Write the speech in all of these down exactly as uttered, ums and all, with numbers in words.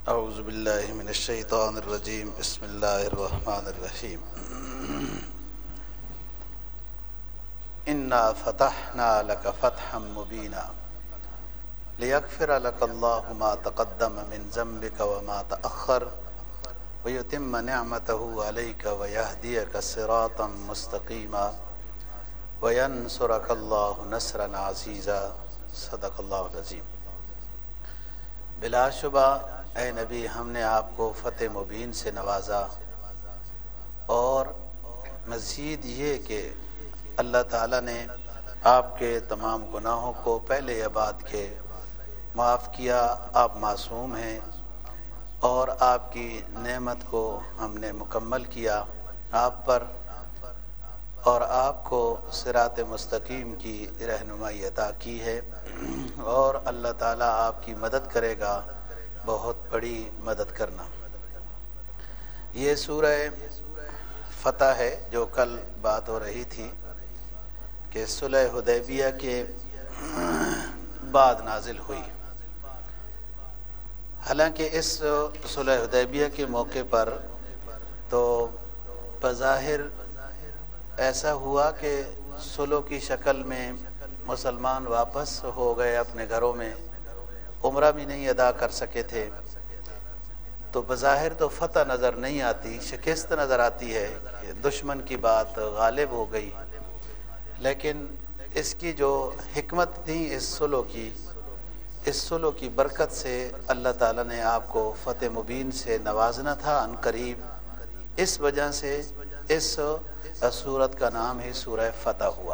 اعوذ باللہ من الشیطان الرجیم بسم اللہ الرحمن الرحیم انا فتحنا لک فتحا مبینا لیغفر لک اللہ ما تقدم من ذنبک وما تأخر ویتم نعمته علیک ویہدیک صراطا مستقیما وینصرک اللہ نصرا عزیزا صدق اللہ العظیم۔ بلا شبہ اے نبی، ہم نے آپ کو فتح مبین سے نوازا، اور مزید یہ کہ اللہ تعالیٰ نے آپ کے تمام گناہوں کو پہلے یا بعد کے معاف کیا۔ آپ معصوم ہیں، اور آپ کی نعمت کو ہم نے مکمل کیا آپ پر، اور آپ کو صراط مستقیم کی رہنمائی عطا کی ہے، اور اللہ تعالیٰ آپ کی مدد کرے گا، بہت بڑی مدد کرنا۔ یہ سورہ فتح ہے جو کل بات ہو رہی تھی کہ صلح حدیبیہ کے بعد نازل ہوئی۔ حالانکہ اس صلح حدیبیہ کے موقع پر تو بظاہر ایسا ہوا کہ صلح کی شکل میں مسلمان واپس ہو گئے اپنے گھروں میں، عمرہ بھی نہیں ادا کر سکے تھے، تو بظاہر تو فتح نظر نہیں آتی، شکست نظر آتی ہے کہ دشمن کی بات غالب ہو گئی۔ لیکن اس کی جو حکمت تھی اس صلح کی، اس صلح کی برکت سے اللہ تعالیٰ نے آپ کو فتح مبین سے نوازنا تھا عن قریب، اس وجہ سے اس سورت کا نام ہی سورہ فتح ہوا۔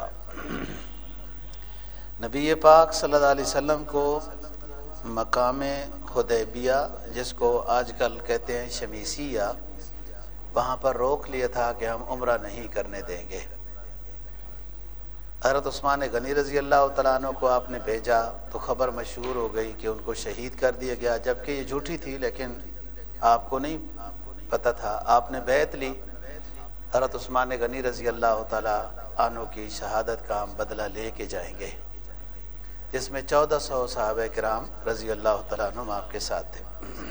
نبی پاک صلی اللہ علیہ وسلم کو مقام حدیبیہ، جس کو آج کل کہتے ہیں شمیسیہ، وہاں پر روک لیا تھا کہ ہم عمرہ نہیں کرنے دیں گے۔ حضرت عثمان غنی رضی اللہ تعالیٰ عنہ کو آپ نے بھیجا تو خبر مشہور ہو گئی کہ ان کو شہید کر دیا گیا، جبکہ یہ جھوٹی تھی، لیکن آپ کو نہیں پتہ تھا۔ آپ نے بیعت لی، حضرت عثمان غنی رضی اللہ تعالیٰ عنہ کی شہادت کا ہم بدلہ لے کے جائیں گے، جس میں چودہ سو صحابہ کرام رضی اللہ تعالیٰ عنہ آپ کے ساتھ تھے۔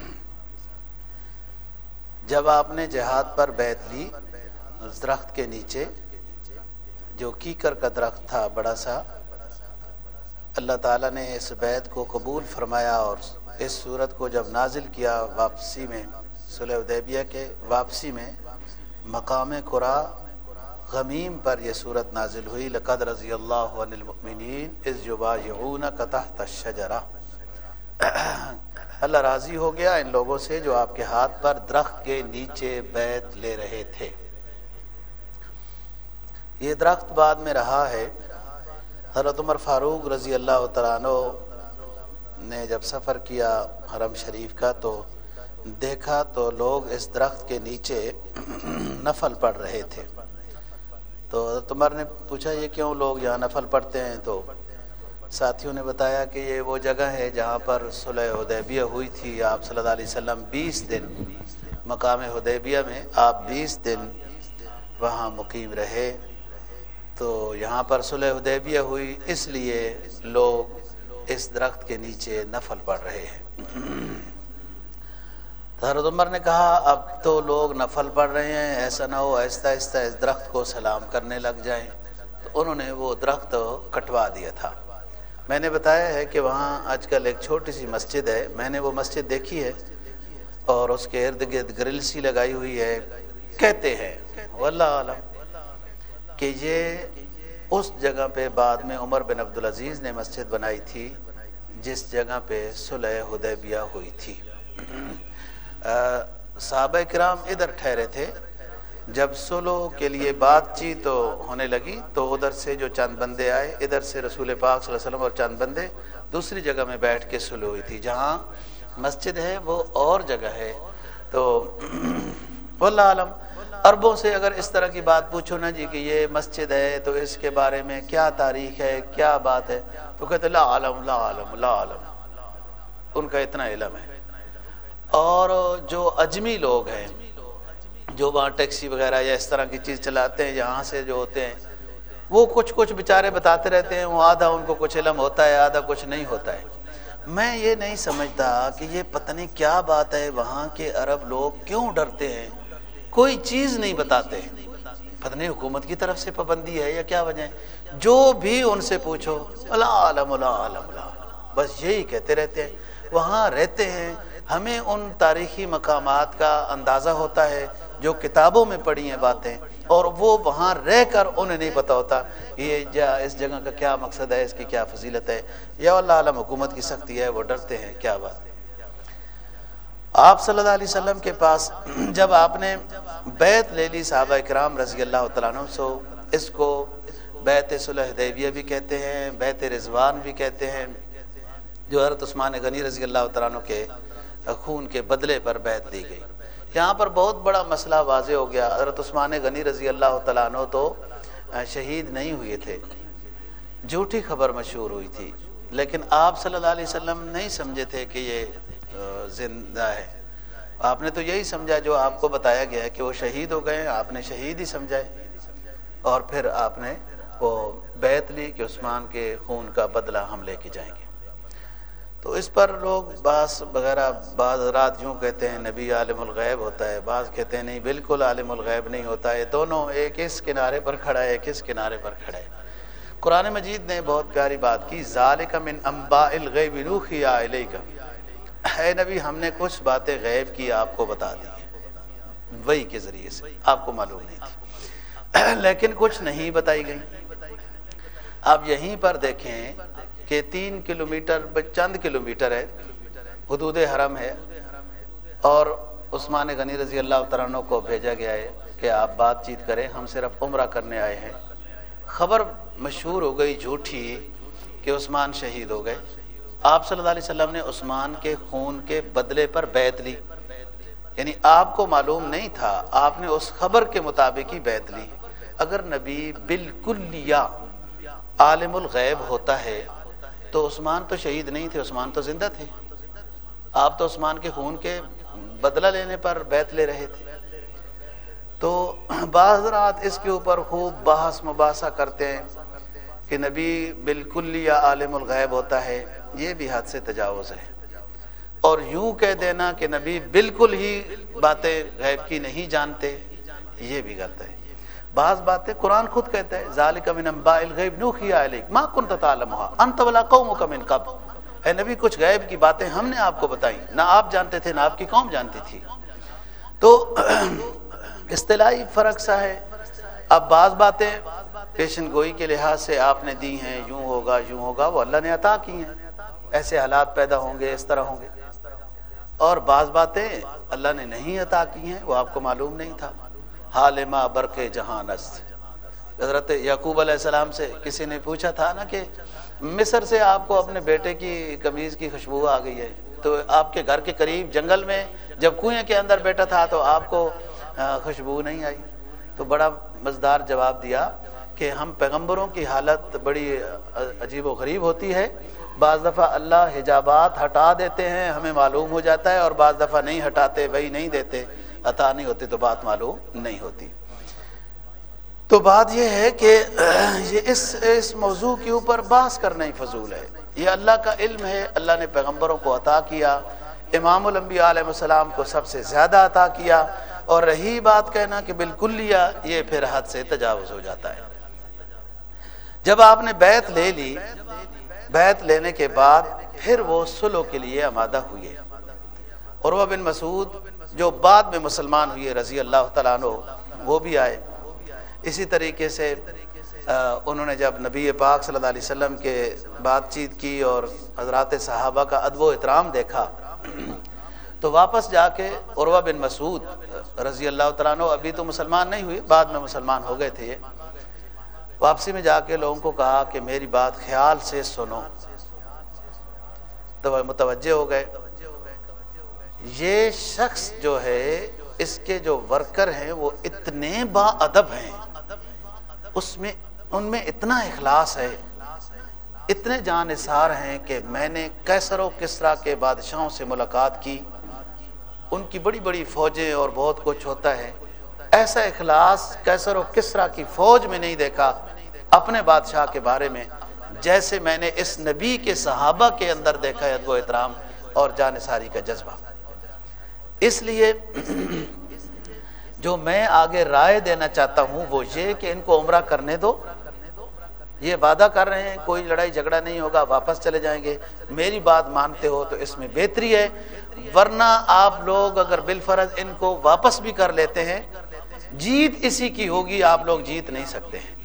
جب آپ نے جہاد پر بیعت لی، اس درخت کے نیچے جو کیکر کا درخت تھا بڑا سا، اللہ تعالیٰ نے اس بیعت کو قبول فرمایا، اور اس صورت کو جب نازل کیا واپسی میں، صلح حدیبیہ کے واپسی میں مقام قرا غمیم پر یہ صورت نازل ہوئی۔ لقد رضی اللہ عن المؤمنین اذ یبایعونک تحت الشجرہ، اللہ راضی ہو گیا ان لوگوں سے جو آپ کے ہاتھ پر درخت کے نیچے بیعت لے رہے تھے۔ یہ درخت بعد میں رہا ہے۔ حضرت عمر فاروق رضی اللہ تعالیٰ عنہ نے جب سفر کیا حرم شریف کا تو دیکھا تو لوگ اس درخت کے نیچے نفل پڑھ رہے تھے۔ تو حضرت عمر نے پوچھا یہ کیوں لوگ یہاں نفل پڑھتے ہیں؟ تو ساتھیوں نے بتایا کہ یہ وہ جگہ ہے جہاں پر صلح حدیبیہ ہوئی تھی۔ آپ صلی اللہ علیہ وسلم بیس دن مقام حدیبیہ میں آپ بیس دن وہاں مقیم رہے، تو یہاں پر صلح حدیبیہ ہوئی، اس لیے لوگ اس درخت کے نیچے نفل پڑھ رہے ہیں۔ حضرت عمر نے کہا اب تو لوگ نفل پڑھ رہے ہیں، ایسا نہ ہو آہستہ آہستہ اس درخت کو سلام کرنے لگ جائیں، تو انہوں نے وہ درخت کٹوا دیا تھا۔ میں نے بتایا ہے کہ وہاں آج کل ایک چھوٹی سی مسجد ہے، میں نے وہ مسجد دیکھی ہے، اور اس کے ارد گرد گرل سی لگائی ہوئی ہے۔ کہتے ہیں واللہ عالم کہ یہ اس جگہ پہ بعد میں عمر بن عبدالعزیز نے مسجد بنائی تھی جس جگہ پہ صلح حدیبیہ ہوئی تھی۔ صحابہ کرام ادھر ٹھہرے تھے، جب صلح کے لیے بات چیت ہونے لگی تو ادھر سے جو چند بندے آئے، ادھر سے رسول پاک صلی اللہ علیہ وسلم اور چند بندے دوسری جگہ میں بیٹھ کے صلح ہوئی تھی۔ جہاں مسجد ہے وہ اور جگہ ہے۔ تو واللہ عالم، عربوں سے اگر اس طرح کی بات پوچھو نا جی کہ یہ مسجد ہے تو اس کے بارے میں کیا تاریخ ہے، کیا بات ہے، تو کہتے لا عالم لا عالم لا عالم، ان کا اتنا علم ہے۔ اور جو اجمی لوگ ہیں جو وہاں ٹیکسی وغیرہ یا اس طرح کی چیز چلاتے ہیں، یہاں سے جو ہوتے ہیں، وہ کچھ کچھ بیچارے بتاتے رہتے ہیں، وہ آدھا ان کو کچھ علم ہوتا ہے، آدھا کچھ نہیں ہوتا ہے۔ میں یہ نہیں سمجھتا کہ یہ پتہ نہیں کیا بات ہے، وہاں کے عرب لوگ کیوں ڈرتے ہیں، کوئی چیز نہیں بتاتے، پتہ نہیں حکومت کی طرف سے پابندی ہے یا کیا وجہ ہے، جو بھی ان سے پوچھو اللہ عالم اللہ عالم اللہ عالم، بس یہی کہتے رہتے ہیں۔ وہاں رہتے ہیں، ہمیں ان تاریخی مقامات کا اندازہ ہوتا ہے جو کتابوں میں پڑھی ہیں باتیں، اور وہ وہاں رہ کر انہیں نہیں پتہ ہوتا یہ جا اس جگہ کا کیا مقصد ہے، اس کی کیا فضیلت ہے، یا اللہ عالم حکومت کی سختی ہے، وہ ڈرتے ہیں، کیا بات۔ آپ صلی اللہ علیہ وسلم کے پاس جب آپ نے بیعت لے لی صحابہ اکرام رضی اللہ تعالیٰ عنہ سے، اس کو بیعت صلح حدیبیہ بھی کہتے ہیں، بیعت رضوان بھی کہتے ہیں، جو حضرت عثمان غنی رضی اللہ تعالیٰ عنہ کے خون کے بدلے پر بیعت دی گئی۔ یہاں پر بہت بڑا مسئلہ واضح ہو گیا، حضرت عثمان غنی رضی اللہ تعالیٰ عنہ تو شہید نہیں ہوئے تھے، جھوٹی خبر مشہور ہوئی تھی، لیکن آپ صلی اللہ علیہ وسلم نہیں سمجھے تھے کہ یہ زندہ ہے، آپ نے تو یہی سمجھا جو آپ کو بتایا گیا ہے کہ وہ شہید ہو گئے، آپ نے شہید ہی سمجھا ہے، اور پھر آپ نے وہ بیعت لی کہ عثمان کے خون کا بدلہ ہم لے کے جائیں گے۔ تو اس پر لوگ بعض وغیرہ بعض رات یوں کہتے ہیں نبی عالم الغیب ہوتا ہے، بعض کہتے ہیں نہیں بالکل عالم الغیب نہیں ہوتا ہے، دونوں ایک اس کنارے پر کھڑا ہے ایک اس کنارے پر کھڑا ہے۔ قرآن مجید نے بہت پیاری بات کی، ذالک من انباء الغیب نوحی الیک، اے نبی ہم نے کچھ باتیں غیب کی آپ کو بتا دی ہیں، وحی کے ذریعے سے، آپ کو معلوم نہیں تھی، لیکن کچھ نہیں بتائی گئی۔ آپ یہیں پر دیکھیں کہ تین کلومیٹر چند کلومیٹر ہے، حدود حرم ہے، اور عثمان غنی رضی اللہ تعالیٰ عنہ کو بھیجا گیا ہے کہ آپ بات چیت کریں، ہم صرف عمرہ کرنے آئے ہیں۔ خبر مشہور ہو گئی جھوٹی کہ عثمان شہید ہو گئے، آپ صلی اللہ علیہ وسلم نے عثمان کے خون کے بدلے پر بیعت لی، یعنی آپ کو معلوم نہیں تھا، آپ نے اس خبر کے مطابق ہی بیعت لی۔ اگر نبی بالکلیہ عالم الغیب ہوتا ہے تو عثمان تو شہید نہیں تھے، عثمان تو زندہ تھے، آپ تو عثمان کے خون کے بدلہ لینے پر بیعت لے رہے تھے۔ تو بعض رات اس کے اوپر خوب بحث مباحثہ کرتے ہیں کہ نبی بالکل یا عالم الغیب ہوتا ہے، یہ بھی حد سے تجاوز ہے، اور یوں کہہ دینا کہ نبی بالکل ہی باتیں غیب کی نہیں جانتے، یہ بھی غلط ہے۔ بعض باتیں قرآن خود کہتا ہے ذالک من انباء الغیب نوحی الیک ما کنت تعلمها انت ولا قومک من قبل، اے نبی کچھ غیب کی باتیں ہم نے آپ کو بتائیں، نہ آپ جانتے تھے نہ آپ کی قوم جانتی تھی۔ تو اصطلاحی فرق سا ہے۔ اب بعض باتیں پیشن گوئی کے لحاظ سے آپ نے دی ہیں، یوں ہوگا یوں ہوگا، وہ اللہ نے عطا کی ہیں، ایسے حالات پیدا ہوں گے، اس طرح ہوں گے، اور بعض باتیں اللہ نے نہیں عطا کی ہیں، وہ آپ کو معلوم نہیں تھا۔ حال ما برق جہان است، حضرت یعقوب علیہ السلام سے کسی نے پوچھا تھا نا کہ مصر سے آپ کو اپنے بیٹے کی قمیض کی خوشبو آ گئی ہے، تو آپ کے گھر کے قریب جنگل میں جب کنویں کے اندر بیٹھا تھا تو آپ کو خوشبو نہیں آئی؟ تو بڑا مزدار جواب دیا کہ ہم پیغمبروں کی حالت بڑی عجیب و غریب ہوتی ہے، بعض دفعہ اللہ حجابات ہٹا دیتے ہیں ہمیں معلوم ہو جاتا ہے، اور بعض دفعہ نہیں ہٹاتے، وہی نہیں دیتے، عطا نہیں ہوتی تو بات معلوم نہیں ہوتی۔ تو بات یہ ہے کہ یہ اس اس موضوع کے اوپر بحث کرنا ہی فضول ہے، یہ اللہ کا علم ہے، اللہ نے پیغمبروں کو عطا کیا، امام الانبیاء علیہ السلام کو سب سے زیادہ عطا کیا، اور رہی بات کہنا کہ بالکلیہ، یہ پھر حد سے تجاوز ہو جاتا ہے۔ جب آپ نے بیعت لے لی، بیعت لینے کے بعد پھر وہ صلح کے لیے آمادہ ہوئے۔ عروہ بن مسعود جو بعد میں مسلمان ہوئے رضی اللہ تعالیٰ عنہ، وہ بھی آئے۔ اسی طریقے سے انہوں نے جب نبی پاک صلی اللہ علیہ وسلم کے بات چیت کی اور حضرات صحابہ کا ادب و احترام دیکھا، تو واپس جا کے عروہ بن مسعود رضی اللہ تعالیٰ عنہ ابھی تو مسلمان نہیں ہوئے، بعد میں مسلمان ہو گئے تھے، واپسی میں جا کے لوگوں کو کہا کہ میری بات خیال سے سنو، تو وہ متوجہ ہو گئے۔ یہ شخص جو ہے، اس کے جو ورکر ہیں وہ اتنے با ادب ہیں، اس میں ان میں اتنا اخلاص ہے، اتنے جان نثار ہیں کہ میں نے قیصر و کسریٰ کے بادشاہوں سے ملاقات کی، ان کی بڑی بڑی فوجیں اور بہت کچھ ہوتا ہے، ایسا اخلاص قیصر و کسریٰ کی فوج میں نہیں دیکھا، اپنے بادشاہ کے بارے میں جیسے میں نے اس نبی کے صحابہ کے اندر دیکھا ہے ادب و احترام اور جانثاری کا جذبہ۔ اس لیے جو میں آگے رائے دینا چاہتا ہوں وہ یہ کہ ان کو عمرہ کرنے دو، یہ وعدہ کر رہے ہیں کوئی لڑائی جھگڑا نہیں ہوگا، واپس چلے جائیں گے، میری بات مانتے ہو تو اس میں بہتری ہے، ورنہ آپ لوگ اگر بالفرض ان کو واپس بھی کر لیتے ہیں جیت اسی کی ہوگی، آپ لوگ جیت نہیں سکتے ہیں۔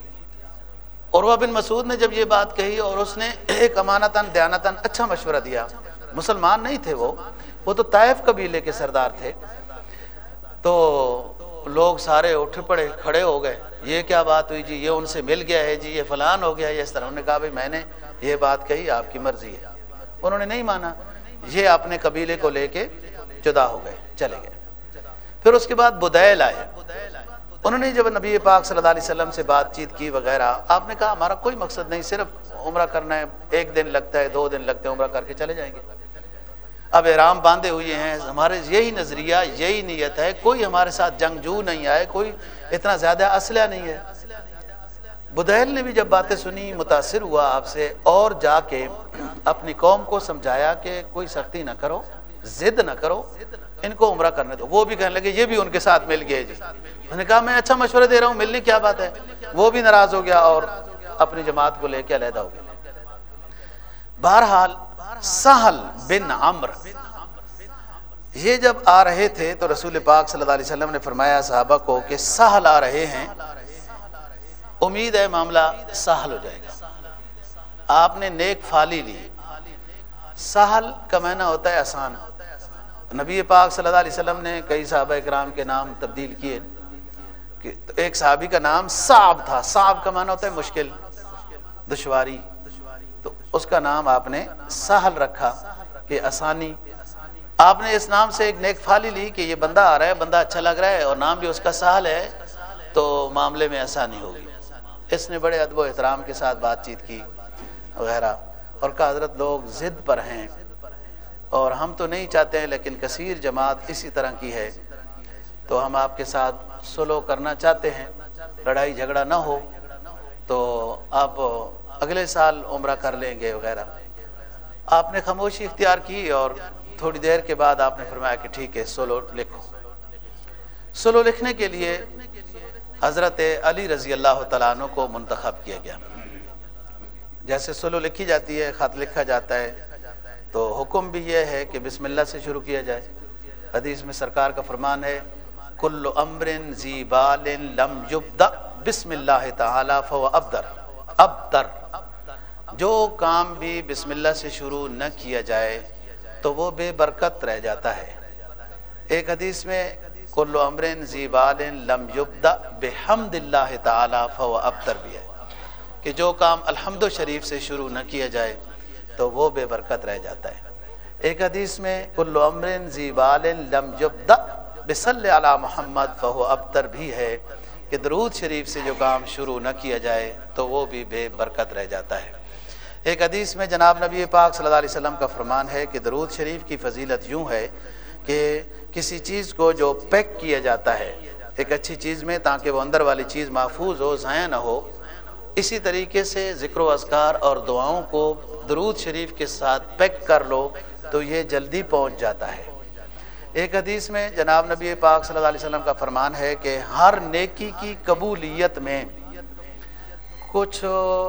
عروہ بن مسعود نے جب یہ بات کہی اور اس نے ایک امانتاً دیانتاً اچھا مشورہ دیا، مسلمان نہیں تھے وہ وہ تو طائف قبیلے کے سردار تھے، تو لوگ سارے اٹھ پڑے، کھڑے ہو گئے، یہ کیا بات ہوئی جی، یہ ان سے مل گیا ہے جی، یہ فلان ہو گیا ہے، اس طرح۔ انہوں نے کہا بھائی میں نے یہ بات کہی، آپ کی مرضی ہے۔ انہوں نے نہیں مانا، یہ اپنے قبیلے کو لے کے جدا ہو گئے، چلے گئے۔ پھر اس کے بعد بدیل آئے، انہوں نے جب نبی پاک صلی اللہ علیہ وسلم سے بات چیت کی وغیرہ، آپ نے کہا ہمارا کوئی مقصد نہیں، صرف عمرہ کرنا ہے، ایک دن لگتا ہے، دو دن لگتے ہیں، عمرہ کر کے چلے جائیں گے۔ اب احرام باندھے ہوئے ہیں، ہمارے یہی نظریہ یہی نیت ہے، کوئی ہمارے ساتھ جنگجو نہیں آئے، کوئی اتنا زیادہ اسلحہ نہیں ہے۔ بدیل نے بھی جب باتیں سنی متاثر ہوا آپ سے، اور جا کے اپنی قوم کو سمجھایا کہ کوئی سختی نہ کرو، ضد نہ کرو، ان کو عمرہ کرنے دو۔ وہ بھی کہنے لگے، یہ بھی ان کے ساتھ مل گئے جی۔ میں نے کہا میں اچھا مشورہ دے رہا ہوں، ملنے کیا بات ہے۔ وہ بھی ناراض ہو گیا اور اپنی جماعت کو لے کے علیحدہ ہو گیا۔ بہرحال سہل بن عمرو یہ جب آ رہے تھے تو رسول پاک صلی اللہ علیہ وسلم نے فرمایا صحابہ کو کہ سہل آ رہے ہیں، امید ہے معاملہ سہل ہو جائے گا۔ آپ نے نیک فالی لی۔ سہل کا معنی ہوتا ہے آسان۔ نبی پاک صلی اللہ علیہ وسلم نے کئی صحابہ اکرام کے نام تبدیل کیے، کہ ایک صحابی کا نام صعب تھا، صعب کا معنی ہوتا ہے مشکل، دشواری، تو اس کا نام آپ نے سہل رکھا کہ آسانی۔ آپ نے اس نام سے ایک نیک فالی لی کہ یہ بندہ آ رہا ہے، بندہ اچھا لگ رہا ہے اور نام بھی اس کا سہل ہے تو معاملے میں آسانی ہوگی۔ اس نے بڑے ادب و احترام کے ساتھ بات چیت کی وغیرہ، اور کہا حضرت لوگ ضد پر ہیں اور ہم تو نہیں چاہتے ہیں، لیکن کثیر جماعت اسی طرح کی ہے، تو ہم آپ کے ساتھ صلح کرنا چاہتے ہیں، لڑائی جھگڑا نہ ہو، تو آپ اگلے سال عمرہ کر لیں گے وغیرہ۔ آپ نے خاموشی اختیار کی اور تھوڑی دیر کے بعد آپ نے فرمایا کہ ٹھیک ہے صلح لکھو۔ صلح لکھنے کے لیے حضرت علی رضی اللہ تعالیٰ عنہ کو منتخب کیا گیا۔ جیسے صلح لکھی جاتی ہے، خط لکھا جاتا ہے، تو حکم بھی یہ ہے کہ بسم اللہ سے شروع کیا جائے۔ حدیث میں سرکار کا فرمان ہے کل امر ذی بال لم یبدأ بسم اللہ تعالی فهو ابتر ابتر، جو کام بھی بسم اللہ سے شروع نہ کیا جائے تو وہ بے برکت رہ جاتا ہے۔ ایک حدیث میں کل امر ذی بال لم یبدأ بحمد اللہ تعالی فهو ابتر بھی ہے، کہ جو کام الحمد شریف سے شروع نہ کیا جائے تو وہ بے برکت رہ جاتا ہے۔ ایک حدیث میں کل امر ذی بال لم یبدأ بصلی علی محمد فهو ابتر بھی ہے، کہ درود شریف سے جو کام شروع نہ کیا جائے تو وہ بھی بے برکت رہ جاتا ہے۔ ایک حدیث میں جناب نبی پاک صلی اللہ علیہ وسلم کا فرمان ہے کہ درود شریف کی فضیلت یوں ہے کہ کسی چیز کو جو پیک کیا جاتا ہے ایک اچھی چیز میں تاکہ وہ اندر والی چیز محفوظ ہو، ضائع نہ ہو، اسی طریقے سے ذکر و اذکار اور دعاؤں کو درود شریف کے ساتھ پیک کر لو تو یہ جلدی پہنچ جاتا ہے۔ ایک حدیث میں جناب نبی پاک صلی اللہ علیہ وسلم کا فرمان ہے کہ ہر نیکی کی قبولیت میں کچھ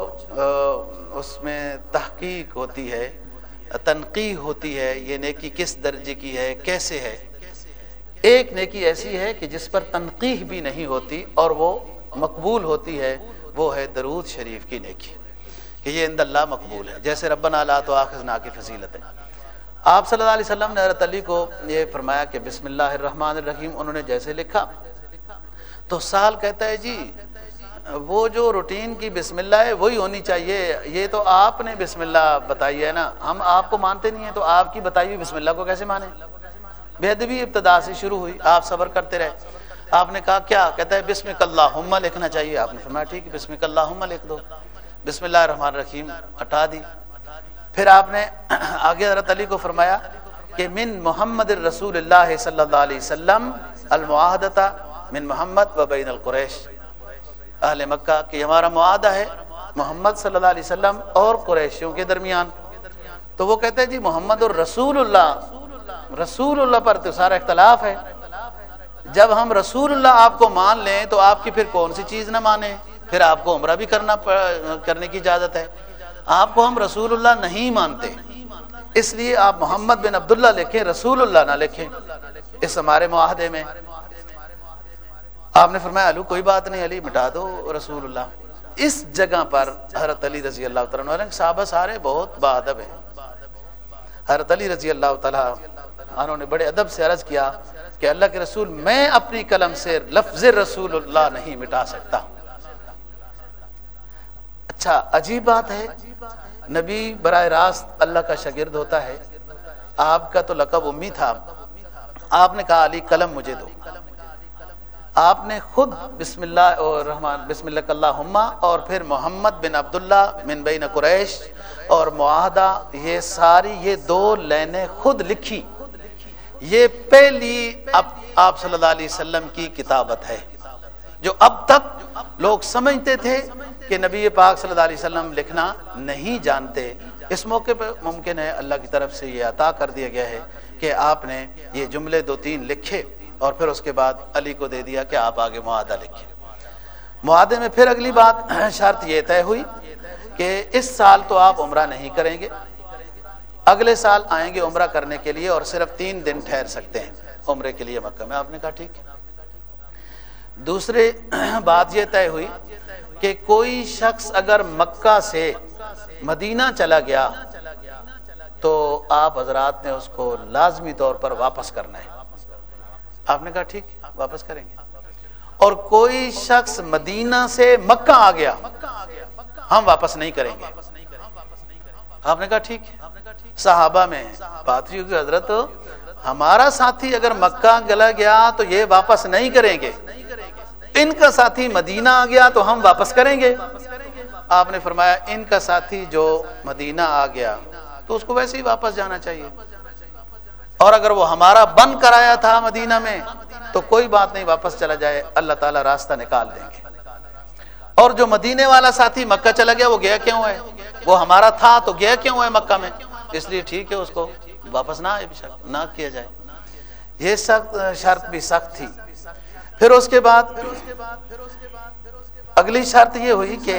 اس میں تحقیق ہوتی ہے، تنقیح ہوتی ہے، یہ نیکی کس درجے کی ہے، کیسے ہے۔ ایک نیکی ایسی ہے کہ جس پر تنقیح بھی نہیں ہوتی اور وہ مقبول ہوتی ہے، وہ ہے درود شریف کی نیکی، کہ یہ عند اللہ مقبول ہے، جیسے ربنا لا تؤاخذنا کی فضیلت ہے۔ آپ صلی اللہ علیہ وسلم نے حضرت علی کو یہ فرمایا کہ بسم اللہ الرحمن الرحیم، انہوں نے جیسے لکھا تو سال کہتا ہے جی وہ جو روٹین کی بسم اللہ ہے وہی ہونی چاہیے، یہ تو آپ نے بسم اللہ بتائی ہے نا، ہم آپ کو مانتے نہیں ہیں تو آپ کی بتائی ہوئی بسم اللہ کو کیسے مانیں۔ بے ادبی ابتدا سے شروع ہوئی، آپ صبر کرتے رہے۔ آپ نے کہا کیا؟ کہتا ہے بسمک اللہم لکھنا چاہیے۔ آپ نے فرمایا ٹھیک ہے بسمک اللہم لکھ دو، بسم اللہ الرحمن الرحیم ہٹا دی۔ پھر آپ نے آگے حضرت علی کو فرمایا کہ من محمد الرسول اللہ صلی اللہ علیہ وسلم المعاہدۃ من محمد و بین القریش، اہل مکہ کہ ہمارا معاہدہ ہے محمد صلی اللہ علیہ وسلم اور قریشیوں کے درمیان، تو وہ کہتے ہیں جی محمد اور رسول اللہ، رسول اللہ پر تو سارا اختلاف ہے، جب ہم رسول اللہ آپ کو مان لیں تو آپ کی پھر کون سی چیز نہ مانیں، پھر آپ کو عمرہ بھی کرنا کرنے کی اجازت ہے، آپ کو ہم رسول اللہ نہیں مانتے، اس لیے آپ محمد بن عبداللہ لکھیں، رسول اللہ نہ لکھیں اس ہمارے معاہدے میں۔ آپ نے فرمایا علی کوئی بات نہیں، علی مٹا دو رسول اللہ۔ اس جگہ پر حضرت علی رضی اللہ تعالیٰ عنہ، صحابہ سارے بہت باادب ہیں، حضرت علی رضی اللہ تعالیٰ عنہ نے بڑے ادب سے عرض کیا کہ اللہ کے رسول میں اپنی قلم سے لفظ رسول اللہ نہیں مٹا سکتا۔ اچھا عجیب بات ہے، نبی براہ راست اللہ کا شاگرد ہوتا ہے، آپ کا تو لقب امی تھا، آپ نے کہا علی قلم مجھے دو، آپ نے خود بسم اللہ الرحمن بسم اللہ اللہم اور پھر محمد بن عبداللہ من بین قریش اور معاہدہ، یہ ساری یہ دو لائنیں خود لکھی، یہ پہلی اب آپ صلی اللہ علیہ وسلم کی کتابت ہے، جو اب تک لوگ سمجھتے تھے کہ نبی پاک صلی اللہ علیہ وسلم لکھنا نہیں جانتے، اس موقع پر ممکن ہے اللہ کی طرف سے یہ عطا کر دیا گیا ہے کہ آپ نے یہ جملے دو تین لکھے اور پھر اس کے بعد علی کو دے دیا کہ آپ آگے معاہدہ لکھیں۔ معاہدے میں پھر اگلی بات شرط یہ طے ہوئی کہ اس سال تو آپ عمرہ نہیں کریں گے، اگلے سال آئیں گے عمرہ کرنے کے لیے اور صرف تین دن ٹھہر سکتے ہیں عمرے کے لیے مکہ میں۔ آپ نے کہا ٹھیک ہے۔ دوسری بات یہ طے ہوئی کہ کوئی شخص اگر مکہ سے مدینہ چلا گیا تو آپ حضرات نے اس کو لازمی طور پر واپس کرنا ہے۔ آپ نے کہا ٹھیک واپس کریں گے۔ اور کوئی شخص مدینہ سے مکہ آ گیا ہم واپس نہیں کریں گے۔ آپ نے کہا ٹھیک ہے۔ صحابہ میں بات ہوئی کہ حضرت ہمارا ساتھی اگر مکہ گلا گیا تو یہ واپس نہیں کریں گے، ان کا ساتھی مدینہ آ گیا تو ہم واپس کریں گے۔ آپ نے فرمایا ان کا ساتھی جو مدینہ آ گیا تو اس کو ویسے ہی واپس جانا چاہیے، اور اگر وہ ہمارا بن کر آیا تھا مدینہ میں تو کوئی بات نہیں، واپس چلا جائے، اللہ تعالیٰ راستہ نکال دیں گے۔ اور جو مدینے والا ساتھی مکہ چلا گیا وہ گیا کیوں ہے؟ وہ ہمارا تھا تو گیا کیوں ہے مکہ میں؟ اس لیے ٹھیک ہے اس کو واپس نہ نہ کیا جائے۔ یہ سخت شرط بھی سخت تھی۔ پھر اس کے بعد اگلی شرط یہ ہوئی کہ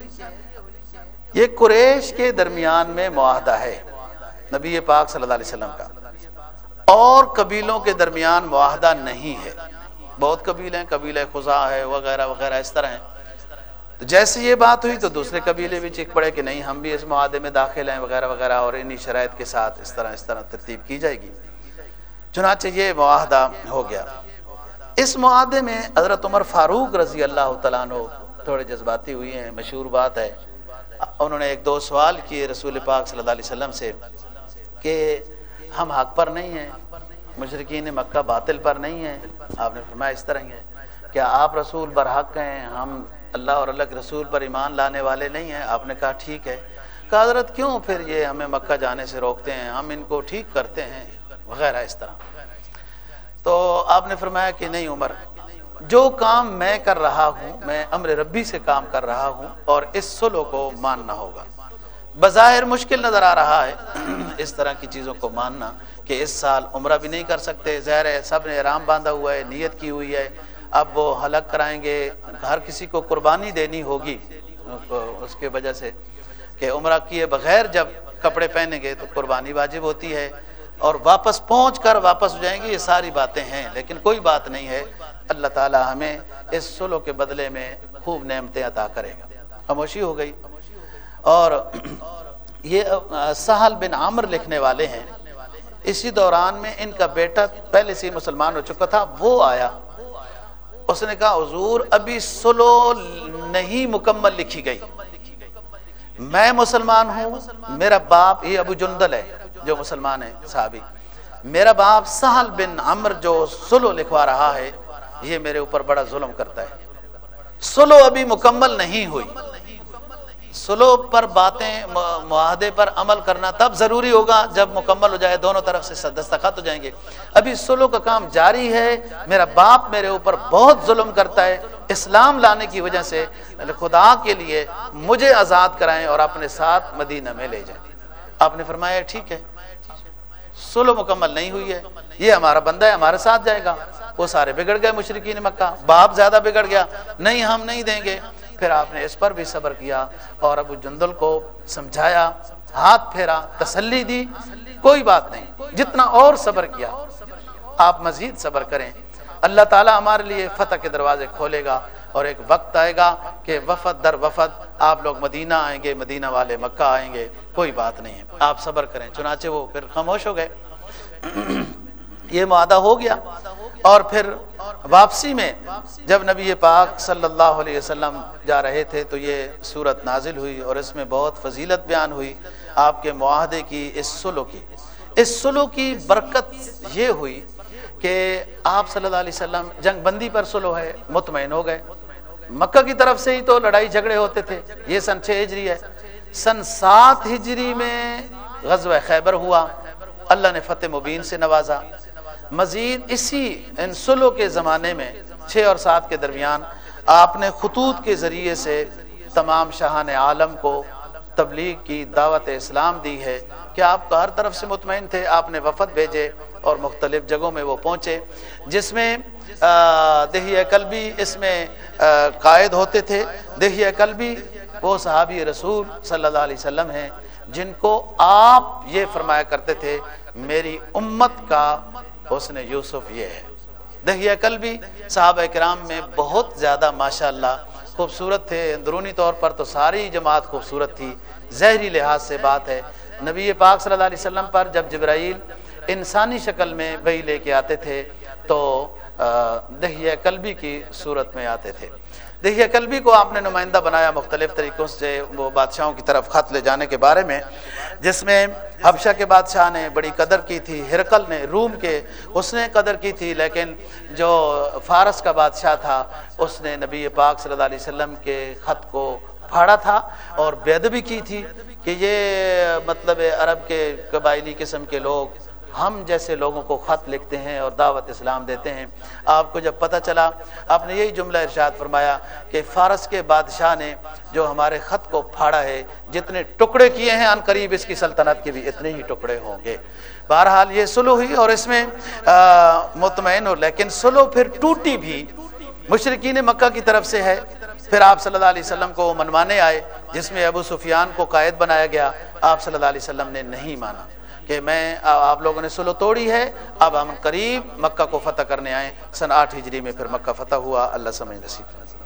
یہ قریش کے درمیان میں معاہدہ ہے نبی پاک صلی اللہ علیہ وسلم کا، اور قبیلوں کے درمیان معاہدہ نہیں ہے۔ بہت قبیلے ہیں، قبیلہ خزاع ہے وغیرہ وغیرہ اس طرح ہیں۔ تو جیسے یہ بات ہوئی تو دوسرے قبیلے بھی چیخ پڑے کہ نہیں ہم بھی اس معاہدے میں داخل ہیں وغیرہ وغیرہ، اور انہی شرائط کے ساتھ اس طرح اس طرح ترتیب کی جائے گی۔ چنانچہ یہ معاہدہ ہو گیا۔ اس معاہدے میں حضرت عمر فاروق رضی اللہ تعالیٰ عنہ تھوڑے جذباتی ہوئی ہیں، مشہور بات ہے، انہوں نے ایک دو سوال کیے رسول پاک صلی اللہ علیہ وسلم سے کہ ہم حق پر نہیں ہیں، مشرکین مکہ باطل پر نہیں ہیں۔ آپ نے فرمایا اس طرح ہی ہے، کیا آپ رسول برحق ہیں، ہم اللہ اور اللہ کے رسول پر ایمان لانے والے نہیں ہیں؟ آپ نے کہا ٹھیک ہے۔ کہا حضرت کیوں پھر یہ ہمیں مکہ جانے سے روکتے ہیں، ہم ان کو ٹھیک کرتے ہیں وغیرہ اس طرح۔ تو آپ نے فرمایا کہ نہیں عمر، جو کام میں کر رہا ہوں میں امر ربی سے کام کر رہا ہوں اور اس صلح کو ماننا ہوگا۔ بظاہر مشکل نظر آ رہا ہے اس طرح کی چیزوں کو ماننا کہ اس سال عمرہ بھی نہیں کر سکتے، ظاہر ہے سب نے احرام باندھا ہوا ہے، نیت کی ہوئی ہے، اب وہ حلق کرائیں گے، ہر کسی کو قربانی دینی ہوگی اس کے وجہ سے کہ عمرہ کیے بغیر جب کپڑے پہنیں گے تو قربانی واجب ہوتی ہے، اور واپس پہنچ کر واپس ہو جائیں گے، یہ ساری باتیں ہیں، لیکن کوئی بات نہیں ہے، اللہ تعالی ہمیں اس صلح کے بدلے میں خوب نعمتیں عطا کرے گا۔ خاموشی ہو گئی۔ اور یہ سہل بن عامر لکھنے والے ہیں، اسی دوران میں ان کا بیٹا پہلے سے مسلمان ہو چکا تھا، وہ آیا، اس نے کہا حضور ابھی صلح نہیں مکمل لکھی گئی، میں مسلمان ہوں، میرا باپ، یہ ابو جندل ہے جو مسلمان ہے صحابی، میرا باپ سہل بن عمر جو صلح لکھوا رہا ہے یہ میرے اوپر بڑا ظلم کرتا ہے، صلح ابھی مکمل نہیں ہوئی، سلو پر باتیں معاہدے پر عمل کرنا تب ضروری ہوگا جب مکمل ہو جائے، دونوں طرف سے دستخط ہو جائیں گے۔ ابھی سلو کا کام جاری ہے، میرا باپ میرے اوپر بہت ظلم کرتا ہے، اسلام لانے کی وجہ سے خدا کے لیے مجھے آزاد کرائیں اور اپنے ساتھ مدینہ میں لے جائیں۔ آپ نے فرمایا ٹھیک ہے، سلو مکمل نہیں ہوئی ہے، یہ ہمارا بندہ ہے، ہمارے ساتھ جائے گا۔ وہ سارے بگڑ گئے مشرکین مکہ، باپ زیادہ بگڑ گیا، نہیں ہم نہیں دیں گے۔ پھر آپ نے اس پر بھی صبر کیا اور ابو جندل کو سمجھایا، ہاتھ پھیرا، تسلی دی، کوئی بات نہیں، جتنا اور صبر کیا آپ مزید صبر کریں، اللہ تعالیٰ ہمارے لیے فتح کے دروازے کھولے گا، اور ایک وقت آئے گا کہ وفد در وفد آپ لوگ مدینہ آئیں گے، مدینہ والے مکہ آئیں گے، کوئی بات نہیں ہے، آپ صبر کریں۔ چنانچہ وہ پھر خاموش ہو گئے، یہ معاہدہ ہو گیا۔ اور پھر واپسی میں جب نبی پاک صلی اللہ علیہ وسلم جا رہے تھے تو یہ صورت نازل ہوئی، اور اس میں بہت فضیلت بیان ہوئی آپ کے معاہدے کی، اس صلح کی۔ اس صلح کی برکت یہ ہوئی کہ آپ صلی اللہ علیہ وسلم جنگ بندی پر صلح ہے، مطمئن ہو گئے۔ مکہ کی طرف سے ہی تو لڑائی جھگڑے ہوتے تھے، یہ سن چھ ہجری ہے، سن سات ہجری میں غزوہ خیبر ہوا، اللہ نے فتح مبین سے نوازا۔ مزید اسی ان صلح کے زمانے میں چھ اور سات کے درمیان آپ نے خطوط کے ذریعے سے تمام شاہان عالم کو تبلیغ کی دعوت اسلام دی ہے کہ آپ کا ہر طرف سے مطمئن تھے، آپ نے وفد بھیجے اور مختلف جگہوں میں وہ پہنچے، جس میں دہیہ کلبی اس میں قائد ہوتے تھے۔ دہیہ کلبی وہ صحابی رسول صلی اللہ علیہ وسلم ہیں جن کو آپ یہ فرمایا کرتے تھے میری امت کا حسن یوسف یہ ہے۔ دہیہ کلبی صحابہ کرام میں بہت زیادہ ماشاءاللہ خوبصورت تھے، اندرونی طور پر تو ساری جماعت خوبصورت تھی، ظاہری لحاظ سے بات ہے، نبی پاک صلی اللہ علیہ وسلم پر جب جبرائیل انسانی شکل میں وحی لے کے آتے تھے تو دہیہ کلبی کی صورت میں آتے تھے۔ دہیہ کلبی کو آپ نے نمائندہ بنایا مختلف طریقوں سے وہ بادشاہوں کی طرف خط لے جانے کے بارے میں، جس میں حبشہ کے بادشاہ نے بڑی قدر کی تھی، ہرقل نے روم کے اس نے قدر کی تھی، لیکن جو فارس کا بادشاہ تھا اس نے نبی پاک صلی اللہ علیہ وسلم کے خط کو پھاڑا تھا اور بے ادبی کی تھی کہ یہ مطلب عرب کے قبائلی قسم کے لوگ ہم جیسے لوگوں کو خط لکھتے ہیں اور دعوت اسلام دیتے ہیں۔ آپ کو جب پتہ چلا آپ نے یہی جملہ ارشاد فرمایا کہ فارس کے بادشاہ نے جو ہمارے خط کو پھاڑا ہے، جتنے ٹکڑے کیے ہیں ان قریب اس کی سلطنت کے بھی اتنے ہی ٹکڑے ہوں گے۔ بہرحال یہ صلح ہوئی اور اس میں مطمئن ہو، لیکن صلح پھر ٹوٹی بھی مشرکین مکہ کی طرف سے ہے۔ پھر آپ صلی اللہ علیہ وسلم کو منوانے آئے، جس میں ابو سفیان کو قائد بنایا گیا۔ آپ صلی اللہ علیہ وسلم نے نہیں مانا کہ میں آپ لوگوں نے صلح توڑی ہے، اب ہم قریب مکہ کو فتح کرنے آئے۔ سن آٹھ ہجری میں پھر مکہ فتح ہوا، اللہ سمجھ نصیب۔